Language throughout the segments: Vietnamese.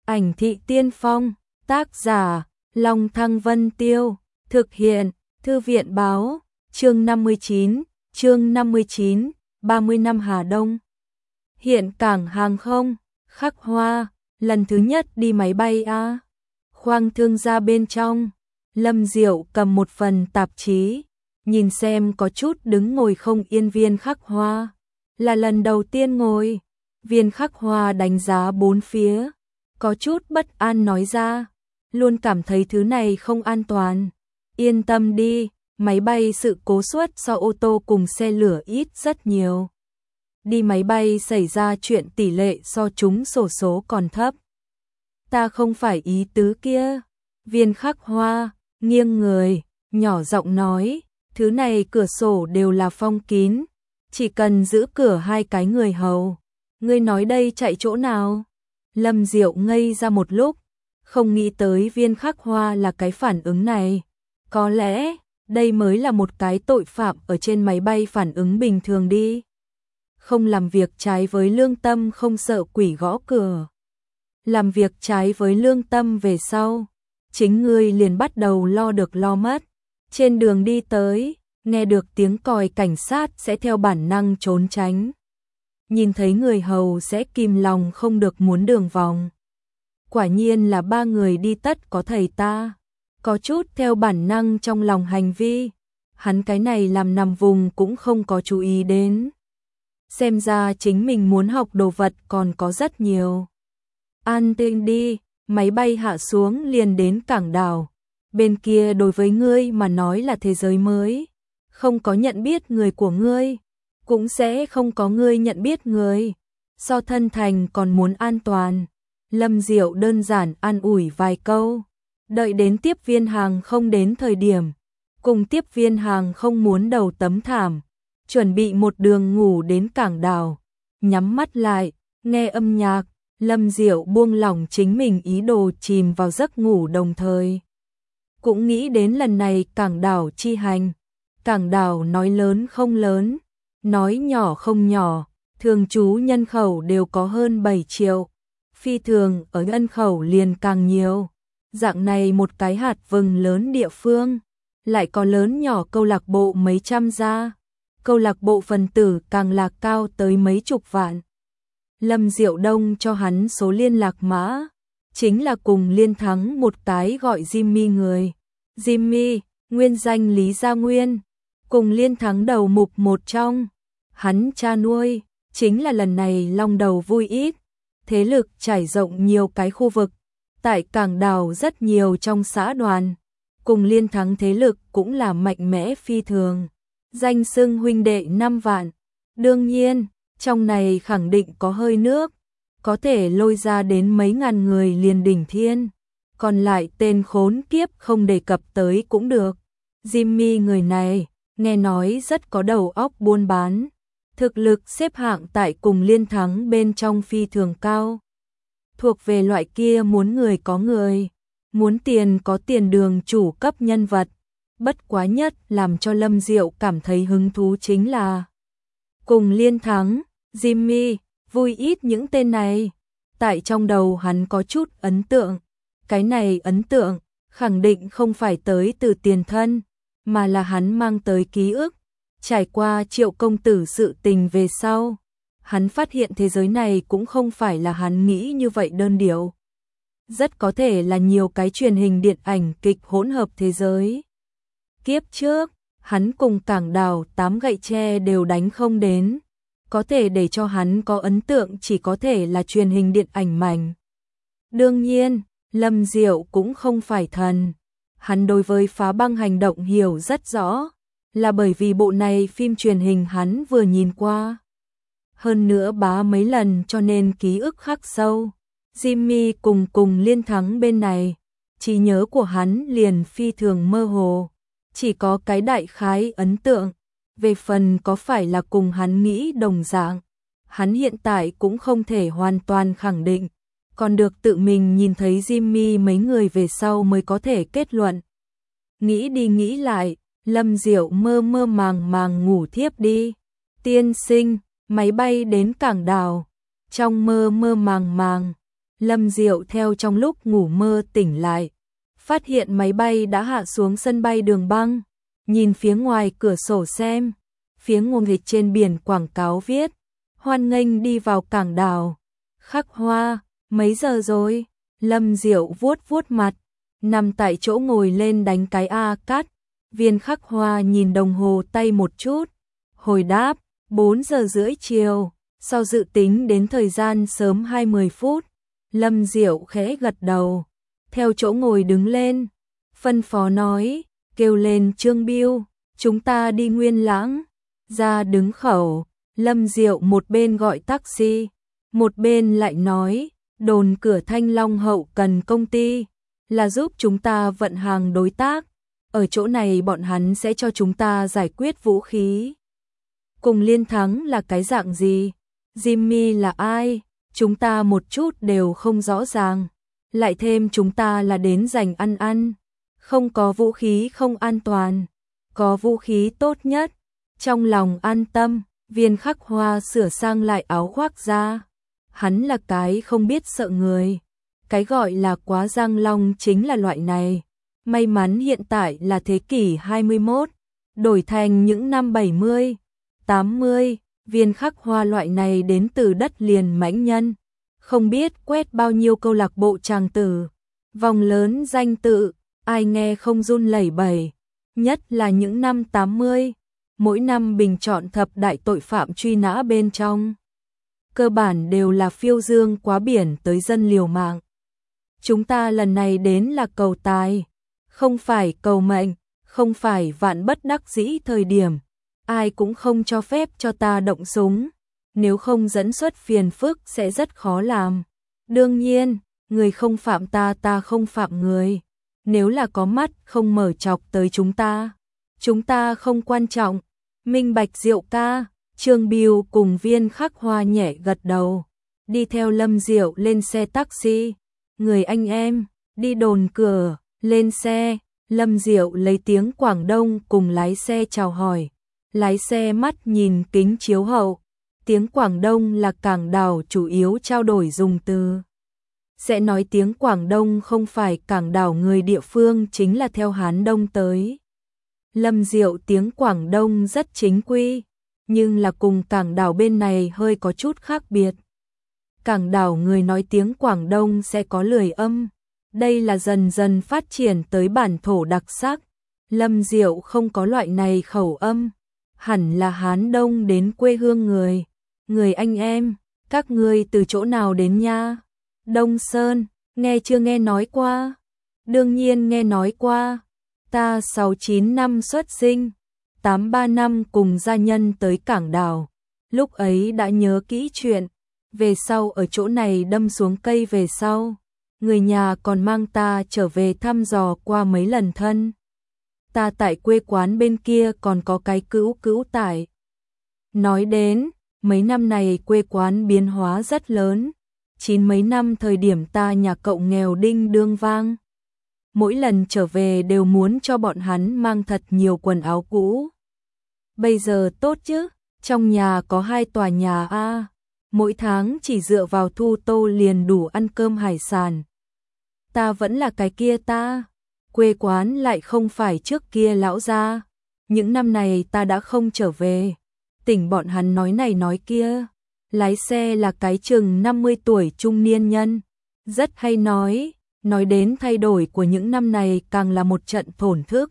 Ảnh thị tiên phong, tác giả, Long Thăng Vân Tiêu, thực hiện, Thư viện báo, chương 59, 30 năm Hà Đông. Hiện cảng hàng không, Khắc Hoa, lần thứ nhất đi máy bay a. Khoang thương gia bên trong, Lâm Diệu cầm một phần tạp chí, nhìn xem có chút đứng ngồi không yên Viên Khắc Hoa. Là lần đầu tiên ngồi, Viên Khắc Hoa đánh giá bốn phía, có chút bất an nói ra, luôn cảm thấy thứ này không an toàn. Yên tâm đi, máy bay sự cố suất so ô tô cùng xe lửa ít rất nhiều. Đi máy bay xảy ra chuyện tỷ lệ so trúng xổ số còn thấp. Ta không phải ý tứ kia. Viên Khắc Hoa nghiêng người, nhỏ giọng nói, thứ này cửa sổ đều là phong kín, chỉ cần giữ cửa hai cái người hầu. Ngươi nói đây chạy chỗ nào? Lâm Diệu ngây ra một lúc, không nghĩ tới Viên Khắc Hoa là cái phản ứng này. Có lẽ, đây mới là một cái tội phạm ở trên máy bay phản ứng bình thường đi. Không làm việc trái với lương tâm không sợ quỷ gõ cửa. Làm việc trái với lương tâm về sau, chính ngươi liền bắt đầu lo được lo mất. Trên đường đi tới, nghe được tiếng còi cảnh sát sẽ theo bản năng trốn tránh. Nhìn thấy người hầu sẽ kìm lòng không được muốn đường vòng. Quả nhiên là ba người đi tất có thầy ta. Có chút theo bản năng trong lòng hành vi, hắn cái này làm nằm vùng cũng không có chú ý đến. Xem ra chính mình muốn học đồ vật còn có rất nhiều. An tĩnh đi, máy bay hạ xuống liền đến cảng đảo. Bên kia đối với ngươi mà nói là thế giới mới. Không có nhận biết người của ngươi, cũng sẽ không có ngươi nhận biết người. So thân thành còn muốn an toàn. Lâm Diệu đơn giản an ủi vài câu. Đợi đến tiếp viên hàng không đến thời điểm, cùng tiếp viên hàng không muốn đầu tấm thảm, chuẩn bị một đường ngủ đến cảng đảo. Nhắm mắt lại, nghe âm nhạc, Lâm Diệu buông lỏng chính mình ý đồ chìm vào giấc ngủ đồng thời. Cũng nghĩ đến lần này cảng đảo chi hành. Cảng đảo nói lớn không lớn, nói nhỏ không nhỏ, thường trú nhân khẩu đều có hơn 7 triệu. Phi thường ở nhân khẩu liền càng nhiều. Dạng này một cái hạt vừng lớn địa phương, lại có lớn nhỏ câu lạc bộ mấy trăm gia. Câu lạc bộ phần tử càng là cao tới mấy chục vạn. Lâm Diệu Đông cho hắn số liên lạc mã, chính là cùng Liên Thắng một cái gọi Jimmy người. Jimmy, nguyên danh Lý Gia Nguyên, cùng Liên Thắng đầu mục một trong. Hắn cha nuôi, chính là lần này long đầu vui ít, thế lực trải rộng nhiều cái khu vực. Tại cảng đảo rất nhiều trong xã đoàn, cùng Liên Thắng thế lực cũng là mạnh mẽ phi thường. Danh xưng huynh đệ 5 vạn. Đương nhiên, trong này khẳng định có hơi nước, có thể lôi ra đến mấy ngàn người liền đỉnh thiên. Còn lại tên khốn kiếp không đề cập tới cũng được. Jimmy người này, nghe nói rất có đầu óc buôn bán. Thực lực xếp hạng tại cùng Liên Thắng bên trong phi thường cao. Thuộc về loại kia muốn người có người, muốn tiền có tiền đường chủ cấp nhân vật. Bất quá nhất làm cho Lâm Diệu cảm thấy hứng thú chính là cùng Liên Thắng, Jimmy, vui ít những tên này. Tại trong đầu hắn có chút ấn tượng. Cái này ấn tượng, khẳng định không phải tới từ tiền thân, mà là hắn mang tới ký ức. Trải qua Triệu công tử sự tình về sau, hắn phát hiện thế giới này cũng không phải là hắn nghĩ như vậy đơn điệu. Rất có thể là nhiều cái truyền hình điện ảnh kịch hỗn hợp thế giới. Kiếp trước, hắn cùng cảng đảo 8 gậy tre đều đánh không đến. Có thể để cho hắn có ấn tượng chỉ có thể là truyền hình điện ảnh mảnh. Đương nhiên, Lâm Diệu cũng không phải thần. Hắn đối với phá băng hành động hiểu rất rõ, là bởi vì bộ này phim truyền hình hắn vừa nhìn qua. Hơn nữa bá mấy lần cho nên ký ức khắc sâu. Jimmy cùng Liên Thắng bên này, trí nhớ của hắn liền phi thường mơ hồ. Chỉ có cái đại khái ấn tượng. Về phần có phải là cùng hắn nghĩ đồng dạng, hắn hiện tại cũng không thể hoàn toàn khẳng định. Còn được tự mình nhìn thấy Jimmy mấy người về sau mới có thể kết luận. Nghĩ đi nghĩ lại, Lâm Diệu mơ mơ màng màng ngủ thiếp đi. Tiên sinh, máy bay đến cảng đảo. Trong mơ mơ màng màng, Lâm Diệu theo trong lúc ngủ mơ tỉnh lại, phát hiện máy bay đã hạ xuống sân bay Đường Băng, nhìn phía ngoài cửa sổ xem, phía ngoài trên biển quảng cáo viết, hoan nghênh đi vào cảng đảo Khắc Hoa. Mấy giờ rồi? Lâm Diệu vuốt vuốt mặt, nằm tại chỗ ngồi lên đánh cái A cắt. Viên Khắc Hoa nhìn đồng hồ tay một chút, hồi đáp, 4 giờ rưỡi chiều, sau dự tính đến thời gian sớm 20 phút. Lâm Diệu khẽ gật đầu, theo chỗ ngồi đứng lên, phân phó nói, kêu lên Trương Biêu, chúng ta đi Nguyên Lãng. Ra đứng khẩu, Lâm Diệu một bên gọi taxi, một bên lại nói, đồn cửa Thanh Long hậu cần công ty, là giúp chúng ta vận hàng đối tác. Ở chỗ này bọn hắn sẽ cho chúng ta giải quyết vũ khí. Cùng Liên Thắng là cái dạng gì? Jimmy là ai? Chúng ta một chút đều không rõ ràng. Lại thêm chúng ta là đến dành ăn. Không có vũ khí không an toàn. Có vũ khí tốt nhất. Trong lòng an tâm, Viên Khắc Hoa sửa sang lại áo khoác ra. Hắn là cái không biết sợ người. Cái gọi là quá giang long chính là loại này. May mắn hiện tại là thế kỷ 21, đổi thành những năm 70, 80, Viên Khắc Hoa loại này đến từ đất liền mãnh nhân. Không biết quét bao nhiêu câu lạc bộ tràng tử, vòng lớn danh tự, ai nghe không run lẩy bẩy. Nhất là những năm 80, mỗi năm bình chọn thập đại tội phạm truy nã bên trong. Cơ bản đều là phiêu dương quá biển tới dân liều mạng. Chúng ta lần này đến là cầu tài, không phải cầu mệnh, không phải vạn bất đắc dĩ thời điểm. Ai cũng không cho phép cho ta động súng, nếu không dẫn xuất phiền phức sẽ rất khó làm. Đương nhiên, người không phạm ta, ta không phạm người. Nếu là có mắt không mở chọc tới chúng ta không quan trọng. Minh bạch Diệu ca. Trương Biêu cùng Viên Khắc Hoa nhẹ gật đầu, đi theo Lâm Diệu lên xe taxi. Người anh em, đi đồn cửa, lên xe. Lâm Diệu lấy tiếng Quảng Đông cùng lái xe chào hỏi. Lái xe mắt nhìn kính chiếu hậu. Tiếng Quảng Đông là cảng đảo chủ yếu trao đổi dùng từ. Sẽ nói tiếng Quảng Đông không phải cảng đảo người địa phương chính là theo Hán Đông tới. Lâm Diệu tiếng Quảng Đông rất chính quy, nhưng là cùng cảng đảo bên này hơi có chút khác biệt. Cảng đảo người nói tiếng Quảng Đông sẽ có lười âm. Đây là dần dần phát triển tới bản thổ đặc sắc. Lâm Diệu không có loại này khẩu âm, hẳn là Hán Đông đến quê hương người. Người anh em, các ngươi từ chỗ nào đến nha? Đông Sơn, nghe chưa nghe nói qua? Đương nhiên nghe nói qua. Ta 69 năm xuất sinh, 83 năm cùng gia nhân tới cảng đảo. Lúc ấy đã nhớ kỹ chuyện, về sau ở chỗ này đâm xuống cây về sau. Người nhà còn mang ta trở về thăm dò qua mấy lần thân. Ta tại quê quán bên kia còn có cái cữu tại. Nói đến, mấy năm này quê quán biến hóa rất lớn. 9 mấy năm thời điểm ta nhà cậu nghèo đinh đương vang. Mỗi lần trở về đều muốn cho bọn hắn mang thật nhiều quần áo cũ. Bây giờ tốt chứ, trong nhà có 2 tòa nhà a, mỗi tháng chỉ dựa vào thu tô liền đủ ăn cơm hải sản. Ta vẫn là cái kia ta, quê quán lại không phải trước kia lão gia. Những năm này ta đã không trở về, tỉnh bọn hắn nói này nói kia. Lái xe là cái chừng 50 tuổi trung niên nhân, rất hay nói đến thay đổi của những năm này càng là một trận thổn thức.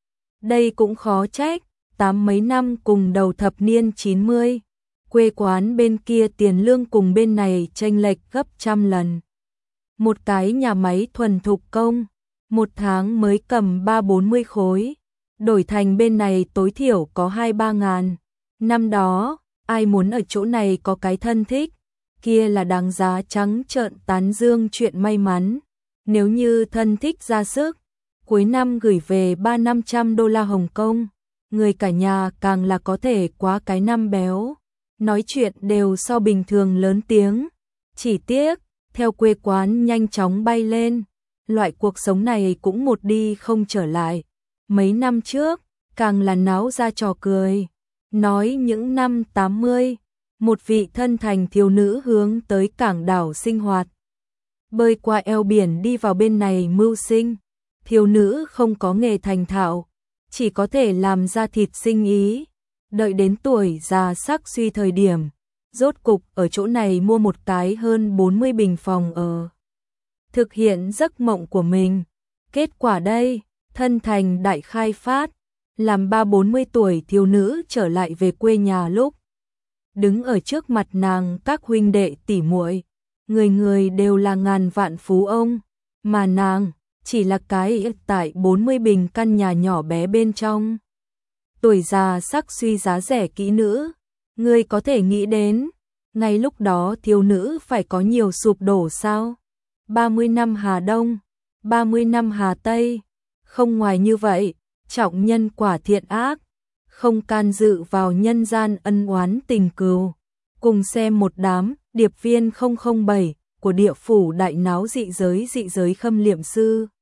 Đây cũng khó trách, 8 mấy năm cùng đầu thập niên 90, quê quán bên kia tiền lương cùng bên này chênh lệch gấp trăm lần. Một cái nhà máy thuần thục công, một tháng mới cầm 3-40 khối, đổi thành bên này tối thiểu có 2-3 ngàn. Năm đó, ai muốn ở chỗ này có cái thân thích, kia là đáng giá trắng trợn tán dương chuyện may mắn. Nếu như thân thích ra sức, cuối năm gửi về 300-500 đô la Hồng Kông, người cả nhà càng là có thể quá cái năm béo. Nói chuyện đều so bình thường lớn tiếng. Chỉ tiếc, theo quê quán nhanh chóng bay lên, loại cuộc sống này cũng một đi không trở lại. Mấy năm trước, càng là náo ra trò cười. Nói những năm 80, một vị thân thành thiếu nữ hướng tới cảng đảo sinh hoạt. bơi qua eo biển đi vào bên này mưu sinh. Thiếu nữ không có nghề thành thạo, chỉ có thể làm ra thịt sinh ý. Đợi đến tuổi già sắc suy thời điểm, rốt cục ở chỗ này mua một cái hơn 40 bình phòng ở. Thực hiện giấc mộng của mình. Kết quả đây, thân thành đại khai phát, làm 30-40 tuổi thiếu nữ trở lại về quê nhà lúc. Đứng ở trước mặt nàng các huynh đệ tỷ muội, người người đều là ngàn vạn phú ông, mà nàng chỉ là cái tại 40 bình căn nhà nhỏ bé bên trong. Tuổi già sắc suy giá rẻ kỹ nữ, người có thể nghĩ đến, ngay lúc đó thiếu nữ phải có nhiều sụp đổ sao? 30 năm Hà Đông, 30 năm Hà Tây, không ngoài như vậy, trọng nhân quả thiện ác, không can dự vào nhân gian ân oán tình cừu. Cùng xem một đám điệp viên 007 của địa phủ đại náo dị giới khâm liệm sư.